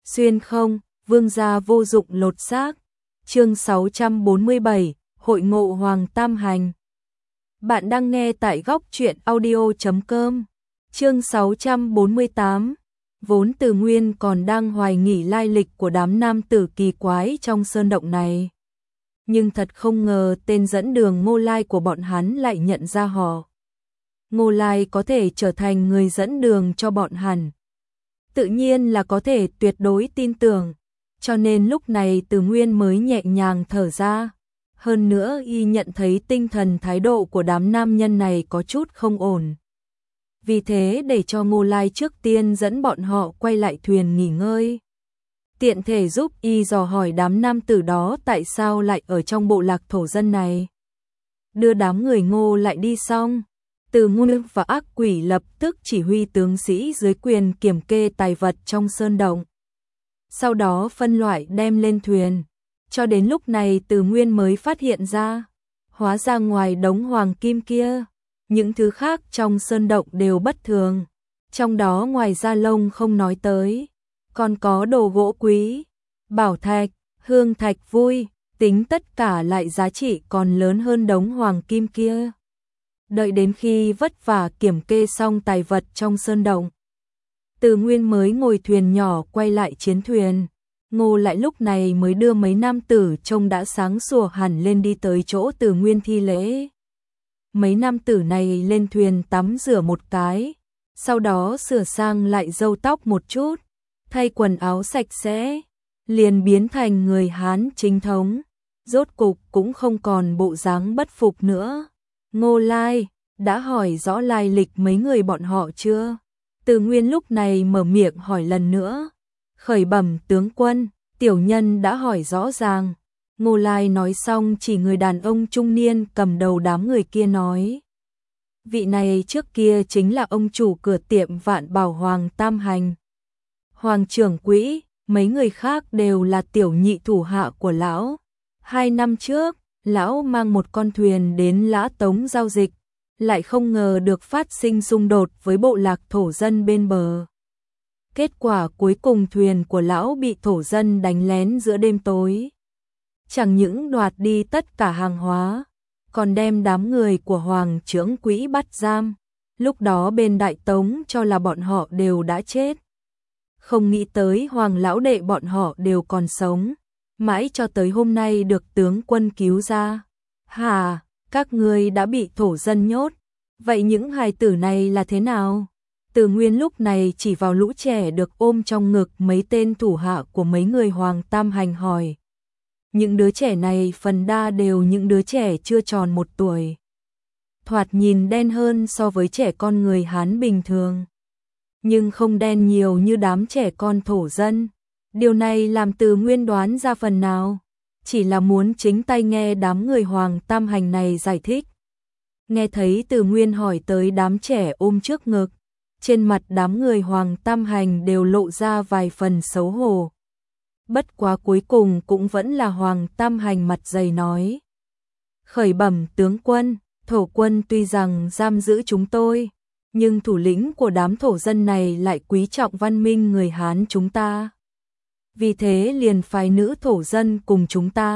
Xuyên không, vương gia vô dụng lột xác. Chương 647, Hội ngộ Hoàng Tam Hành. Bạn đang nghe tại góc truyện audio.com. Chương 648. Vốn Từ Nguyên còn đang hoài nghi lai lịch của đám nam tử kỳ quái trong sơn động này. Nhưng thật không ngờ tên dẫn đường Ngô Lai của bọn hắn lại nhận ra họ. Ngô Lai có thể trở thành người dẫn đường cho bọn hắn. Tự nhiên là có thể tuyệt đối tin tưởng. Cho nên lúc này Từ Nguyên mới nhẹ nhàng thở ra. Hơn nữa y nhận thấy tinh thần thái độ của đám nam nhân này có chút không ổn. Vì thế để cho Ngô Lai trước tiên dẫn bọn họ quay lại thuyền nghỉ ngơi. Tiện thể giúp y dò hỏi đám nam tử đó tại sao lại ở trong bộ lạc thổ dân này. Đưa đám người Ngô lại đi xong, Từ Nguyên và ác quỷ lập tức chỉ huy tướng sĩ dưới quyền kiểm kê tài vật trong sơn động. Sau đó phân loại đem lên thuyền. Cho đến lúc này Từ Nguyên mới phát hiện ra, hóa ra ngoài đống hoàng kim kia, những thứ khác trong sơn động đều bất thường. Trong đó ngoài da lông không nói tới, còn có đồ gỗ quý, bảo thạch, hương thạch vui, tính tất cả lại giá trị còn lớn hơn đống hoàng kim kia. Đợi đến khi vất vả kiểm kê xong tài vật trong sơn động, Từ Nguyên mới ngồi thuyền nhỏ quay lại chiến thuyền. Ngô lại lúc này mới đưa mấy nam tử trông đã sáng sủa hẳn lên đi tới chỗ Từ Nguyên thi lễ. Mấy nam tử này lên thuyền tắm rửa một cái, sau đó sửa sang lại râu tóc một chút, thay quần áo sạch sẽ, liền biến thành người Hán chính thống, rốt cục cũng không còn bộ dáng bất phục nữa. Ngô Lai, đã hỏi rõ lai lịch mấy người bọn họ chưa? Từ Nguyên lúc này mở miệng hỏi lần nữa. Khởi bẩm tướng quân, tiểu nhân đã hỏi rõ ràng. Ngô Lai nói xong chỉ người đàn ông trung niên cầm đầu đám người kia nói. Vị này trước kia chính là ông chủ cửa tiệm Vạn Bảo Hoàng Tam Hành. Hoàng trưởng quỹ, mấy người khác đều là tiểu nhị thủ hạ của lão. 2 năm trước, lão mang một con thuyền đến Lã Tống giao dịch, lại không ngờ được phát sinh xung đột với bộ lạc thổ dân bên bờ. Kết quả cuối cùng thuyền của lão bị thổ dân đánh lén giữa đêm tối. Chẳng những đoạt đi tất cả hàng hóa, còn đem đám người của Hoàng trưởng quỹ bắt giam. Lúc đó bên Đại Tống cho là bọn họ đều đã chết. Không nghĩ tới Hoàng lão đệ bọn họ đều còn sống. Mãi cho tới hôm nay được tướng quân cứu ra. Hà, các ngươi đã bị thổ dân nhốt. Vậy những hài tử này là thế nào? Từ Nguyên lúc này chỉ vào lũ trẻ được ôm trong ngực mấy tên thủ hạ của mấy người Hoàng Tam Hành hỏi. Những đứa trẻ này phần đa đều những đứa trẻ chưa tròn 1 tuổi. Thoạt nhìn đen hơn so với trẻ con người Hán bình thường. Nhưng không đen nhiều như đám trẻ con thổ dân. Điều này làm Từ Nguyên đoán ra phần nào. Chỉ là muốn chính tay nghe đám người Hoàng Tam Hành này giải thích. Nghe thấy Từ Nguyên hỏi tới đám trẻ ôm trước ngực. Trên mặt đám người Hoàng Tam Hành đều lộ ra vài phần xấu hổ. Bất quá cuối cùng cũng vẫn là Hoàng Tam Hành mặt dày nói. Khởi bẩm tướng quân, thổ quân tuy rằng giam giữ chúng tôi, nhưng thủ lĩnh của đám thổ dân này lại quý trọng văn minh người Hán chúng ta. Vì thế liền phái nữ thổ dân cùng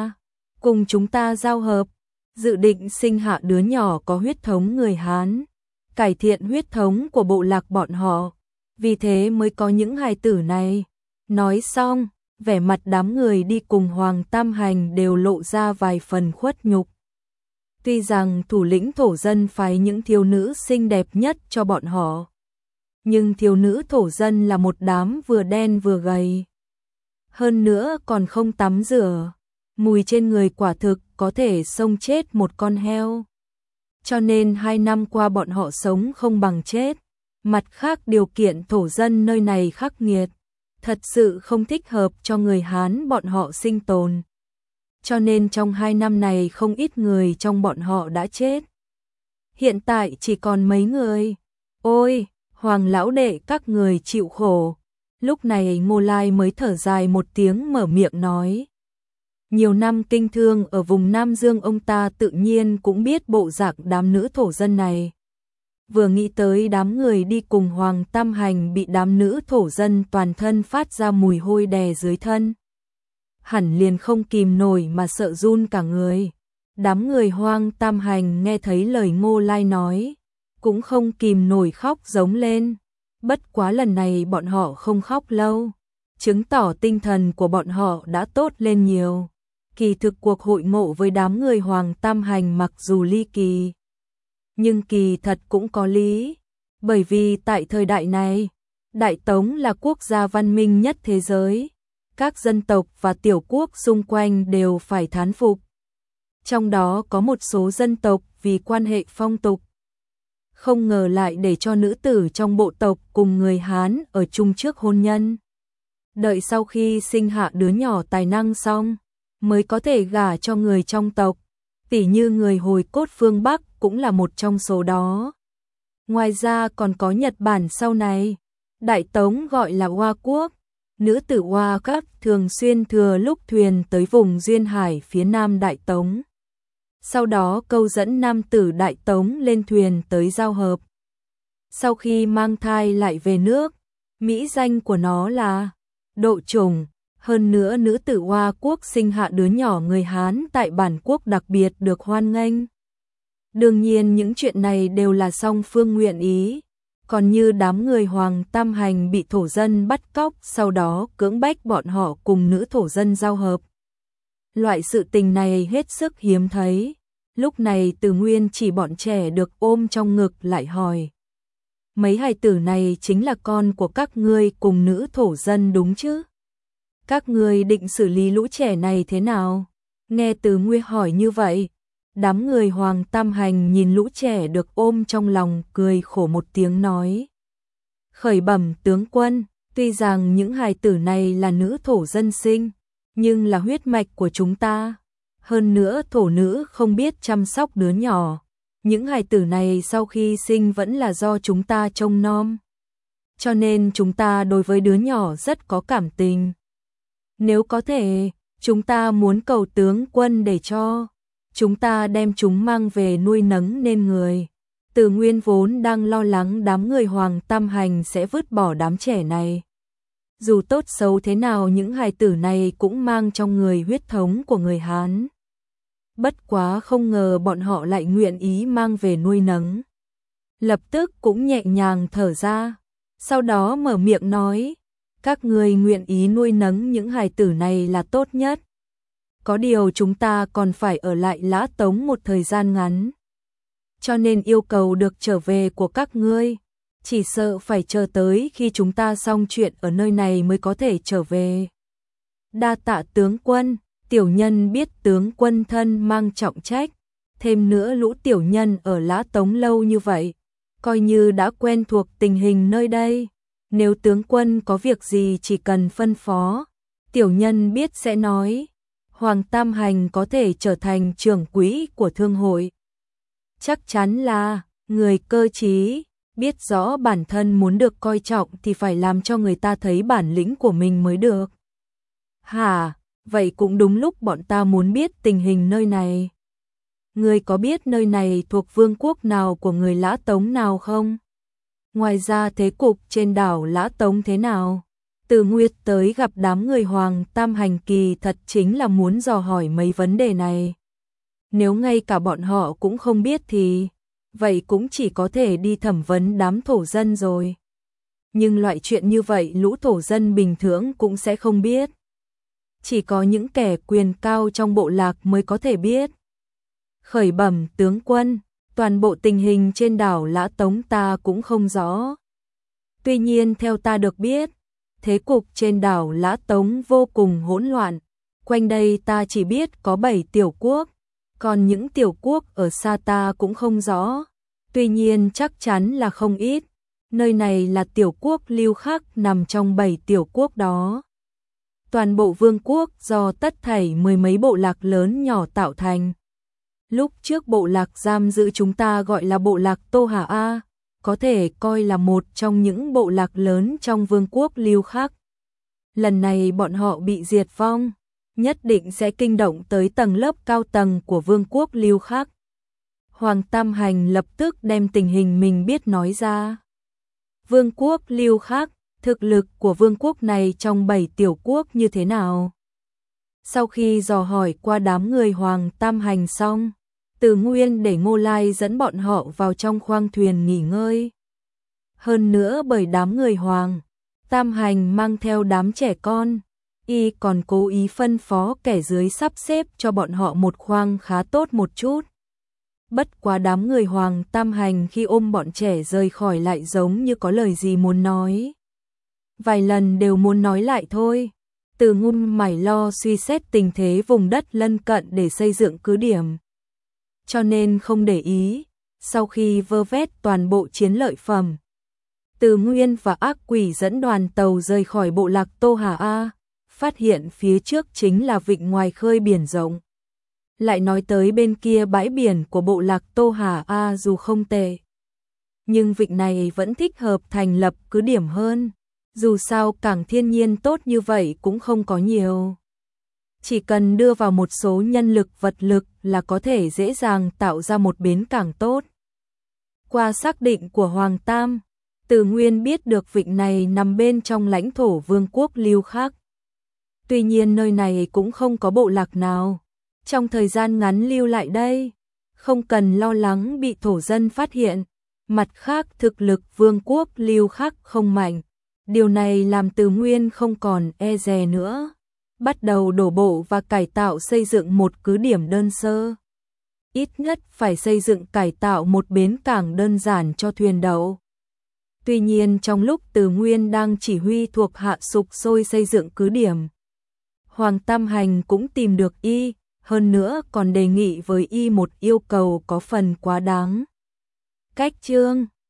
chúng ta giao hợp, dự định sinh hạ đứa nhỏ có huyết thống người Hán, cải thiện huyết thống của bộ lạc bọn họ, vì thế mới có những hài tử này. Nói xong, vẻ mặt đám người đi cùng Hoàng Tam Hành đều lộ ra vài phần khuất nhục. Tuy rằng thủ lĩnh thổ dân phái những thiếu nữ xinh đẹp nhất cho bọn họ, nhưng thiếu nữ thổ dân là một đám vừa đen vừa gầy. Hơn nữa còn không tắm rửa, mùi trên người quả thực có thể xông chết một con heo. Cho nên 2 năm qua bọn họ sống không bằng chết. Mặt khác điều kiện thổ dân nơi này khắc nghiệt, thật sự không thích hợp cho người Hán bọn họ sinh tồn. Cho nên trong 2 năm này không ít người trong bọn họ đã chết. Hiện tại chỉ còn mấy người. Ôi, Hoàng lão đệ các người chịu khổ. Lúc này Ngô Lai mới thở dài một tiếng mở miệng nói. Nhiều năm kinh thương ở vùng Nam Dương ông ta tự nhiên cũng biết bộ dạng đám nữ thổ dân này. vừa nghĩ tới đám người đi cùng Hoàng Tam Hành bị đám nữ thổ dân toàn thân phát ra mùi hôi đè dưới thân. Hẳn liền không kìm nổi mà sợ run cả người. Đám người Hoàng Tam Hành nghe thấy lời Ngô Lai nói, cũng không kìm nổi khóc giống lên. Bất quá lần này bọn họ không khóc lâu, chứng tỏ tinh thần của bọn họ đã tốt lên nhiều. Kỳ thực cuộc hội ngộ với đám người Hoàng Tam Hành mặc dù ly kỳ, nhưng kỳ thật cũng có lý. Bởi vì tại thời đại này, Đại Tống là quốc gia văn minh nhất thế giới. Các dân tộc và tiểu quốc xung quanh đều phải thán phục. Trong đó có một số dân tộc vì quan hệ phong tục, không ngờ lại để cho nữ tử trong bộ tộc cùng người Hán ở chung trước hôn nhân. Đợi sau khi sinh hạ đứa nhỏ tài năng xong, mới có thể gả cho người trong tộc. Tỉ như người Hồi Cốt phương Bắc cũng là một trong số đó. Ngoài ra còn có Nhật Bản sau này, Đại Tống gọi là Hoa Quốc. Nữ tử Hoa Các thường xuyên thừa lúc thuyền tới vùng duyên hải phía nam Đại Tống. Sau đó câu dẫn nam tử Đại Tống lên thuyền tới giao hợp. Sau khi mang thai lại về nước, mỹ danh của nó là Độ Trùng. Hơn nữa nữ tử Hoa Quốc sinh hạ đứa nhỏ người Hán tại bản quốc đặc biệt được hoan nghênh. Đương nhiên những chuyện này đều là song phương nguyện ý. Còn như đám người Hoàng Tam Hành bị thổ dân bắt cóc, sau đó cưỡng bách bọn họ cùng nữ thổ dân giao hợp. Loại sự tình này hết sức hiếm thấy. Lúc này Từ Nguyên chỉ bọn trẻ được ôm trong ngực lại hỏi. Mấy hài tử này chính là con của các ngươi cùng nữ thổ dân đúng chứ? Các ngươi định xử lý lũ trẻ này thế nào? Nghe Từ Nguyên hỏi như vậy, đám người Hoàng Tam Hành nhìn lũ trẻ được ôm trong lòng cười khổ một tiếng nói. Khởi bẩm tướng quân, tuy rằng những hài tử này là nữ thổ dân sinh, nhưng là huyết mạch của chúng ta. Hơn nữa thổ nữ không biết chăm sóc đứa nhỏ. Những hài tử này sau khi sinh vẫn là do chúng ta trông nom. Cho nên chúng ta đối với đứa nhỏ rất có cảm tình. Nếu có thể, chúng ta muốn cầu tướng quân để cho chúng ta đem chúng mang về nuôi nấng nên người. Từ Nguyên vốn đang lo lắng đám người Hoàng Tam Hành sẽ vứt bỏ đám trẻ này. Dù tốt xấu thế nào những hài tử này cũng mang trong người huyết thống của người Hán. Bất quá không ngờ bọn họ lại nguyện ý mang về nuôi nấng. Lập tức cũng nhẹ nhàng thở ra, sau đó mở miệng nói, các người nguyện ý nuôi nấng những hài tử này là tốt nhất. Có điều chúng ta còn phải ở lại Lã Tống một thời gian ngắn. Cho nên yêu cầu được trở về của các ngươi, chỉ sợ phải chờ tới khi chúng ta xong chuyện ở nơi này mới có thể trở về. Đa tạ tướng quân, tiểu nhân biết tướng quân thân mang trọng trách, thêm nữa lũ tiểu nhân ở Lã Tống lâu như vậy, coi như đã quen thuộc tình hình nơi đây. Nếu tướng quân có việc gì chỉ cần phân phó, tiểu nhân biết sẽ nói. Hoàng Tam Hành có thể trở thành trưởng quỹ của thương hội. Chắc chắn là người cơ trí, biết rõ bản thân muốn được coi trọng thì phải làm cho người ta thấy bản lĩnh của mình mới được. Hả, vậy cũng đúng lúc bọn ta muốn biết tình hình nơi này. Người có biết nơi này thuộc vương quốc nào của người Lã Tống nào không? Ngoài ra thế cục trên đảo Lã Tống thế nào? Từ Nguyệt tới gặp đám người Hoàng Tam Hành kỳ thật chính là muốn dò hỏi mấy vấn đề này. Nếu ngay cả bọn họ cũng không biết thì, vậy cũng chỉ có thể đi thẩm vấn đám thổ dân rồi. Nhưng loại chuyện như vậy lũ thổ dân bình thường cũng sẽ không biết. Chỉ có những kẻ quyền cao trong bộ lạc mới có thể biết. Khởi bẩm tướng quân, toàn bộ tình hình trên đảo Lã Tống ta cũng không rõ. Tuy nhiên theo ta được biết, thế cục trên đảo Lã Tống vô cùng hỗn loạn. Quanh đây ta chỉ biết có 7 tiểu quốc, còn những tiểu quốc ở xa ta cũng không rõ. Tuy nhiên chắc chắn là không ít. Nơi này là tiểu quốc Lưu Khắc nằm trong 7 tiểu quốc đó. Toàn bộ vương quốc do tất thảy mười mấy bộ lạc lớn nhỏ tạo thành. Lúc trước bộ lạc giam giữ chúng ta gọi là bộ lạc Tô Hà A, có thể coi là một trong những bộ lạc lớn trong vương quốc Lưu Khắc. Lần này bọn họ bị diệt vong, nhất định sẽ kinh động tới tầng lớp cao tầng của vương quốc Lưu Khắc. Hoàng Tam Hành lập tức đem tình hình mình biết nói ra. Vương quốc Lưu Khắc, thực lực của vương quốc này trong 7 tiểu quốc như thế nào? Sau khi dò hỏi qua đám người Hoàng Tam Hành xong, Từ Nguyên để Ngô Lai dẫn bọn họ vào trong khoang thuyền nghỉ ngơi. Hơn nữa bởi đám người Hoàng Tam Hành mang theo đám trẻ con, y còn cố ý phân phó kẻ dưới sắp xếp cho bọn họ một khoang khá tốt một chút. Bất quá đám người Hoàng Tam Hành khi ôm bọn trẻ rời khỏi lại giống như có lời gì muốn nói. Vài lần đều muốn nói lại thôi. Từ Ngôn mải lo suy xét tình thế vùng đất lân cận để xây dựng cứ điểm. Cho nên không để ý, sau khi vơ vét toàn bộ chiến lợi phẩm, Từ Nguyên và ác quỷ dẫn đoàn tàu rời khỏi bộ lạc Tô Hà A, phát hiện phía trước chính là vịnh ngoài khơi biển rộng. Lại nói tới bên kia bãi biển của bộ lạc Tô Hà A dù không tệ, nhưng vịnh này vẫn thích hợp thành lập cứ điểm hơn. Dù sao cảng thiên nhiên tốt như vậy cũng không có nhiều. Chỉ cần đưa vào một số nhân lực vật lực là có thể dễ dàng tạo ra một bến cảng tốt. Qua xác định của Hoàng Tam, Từ Nguyên biết được vịnh này nằm bên trong lãnh thổ vương quốc Lưu Khắc. Tuy nhiên nơi này cũng không có bộ lạc nào trong thời gian ngắn lưu lại đây, không cần lo lắng bị thổ dân phát hiện. Mặt khác thực lực vương quốc Lưu Khắc không mạnh, điều này làm Từ Nguyên không còn e dè nữa, bắt đầu đổ bộ và cải tạo xây dựng một cứ điểm đơn sơ. Ít nhất phải xây dựng cải tạo một bến cảng đơn giản cho thuyền đậu. Tuy nhiên trong lúc Từ Nguyên đang chỉ huy thuộc hạ sục sôi xây dựng cứ điểm, Hoàng Tam Hành cũng tìm được y, hơn nữa còn đề nghị với y một yêu cầu có phần quá đáng. Cách chương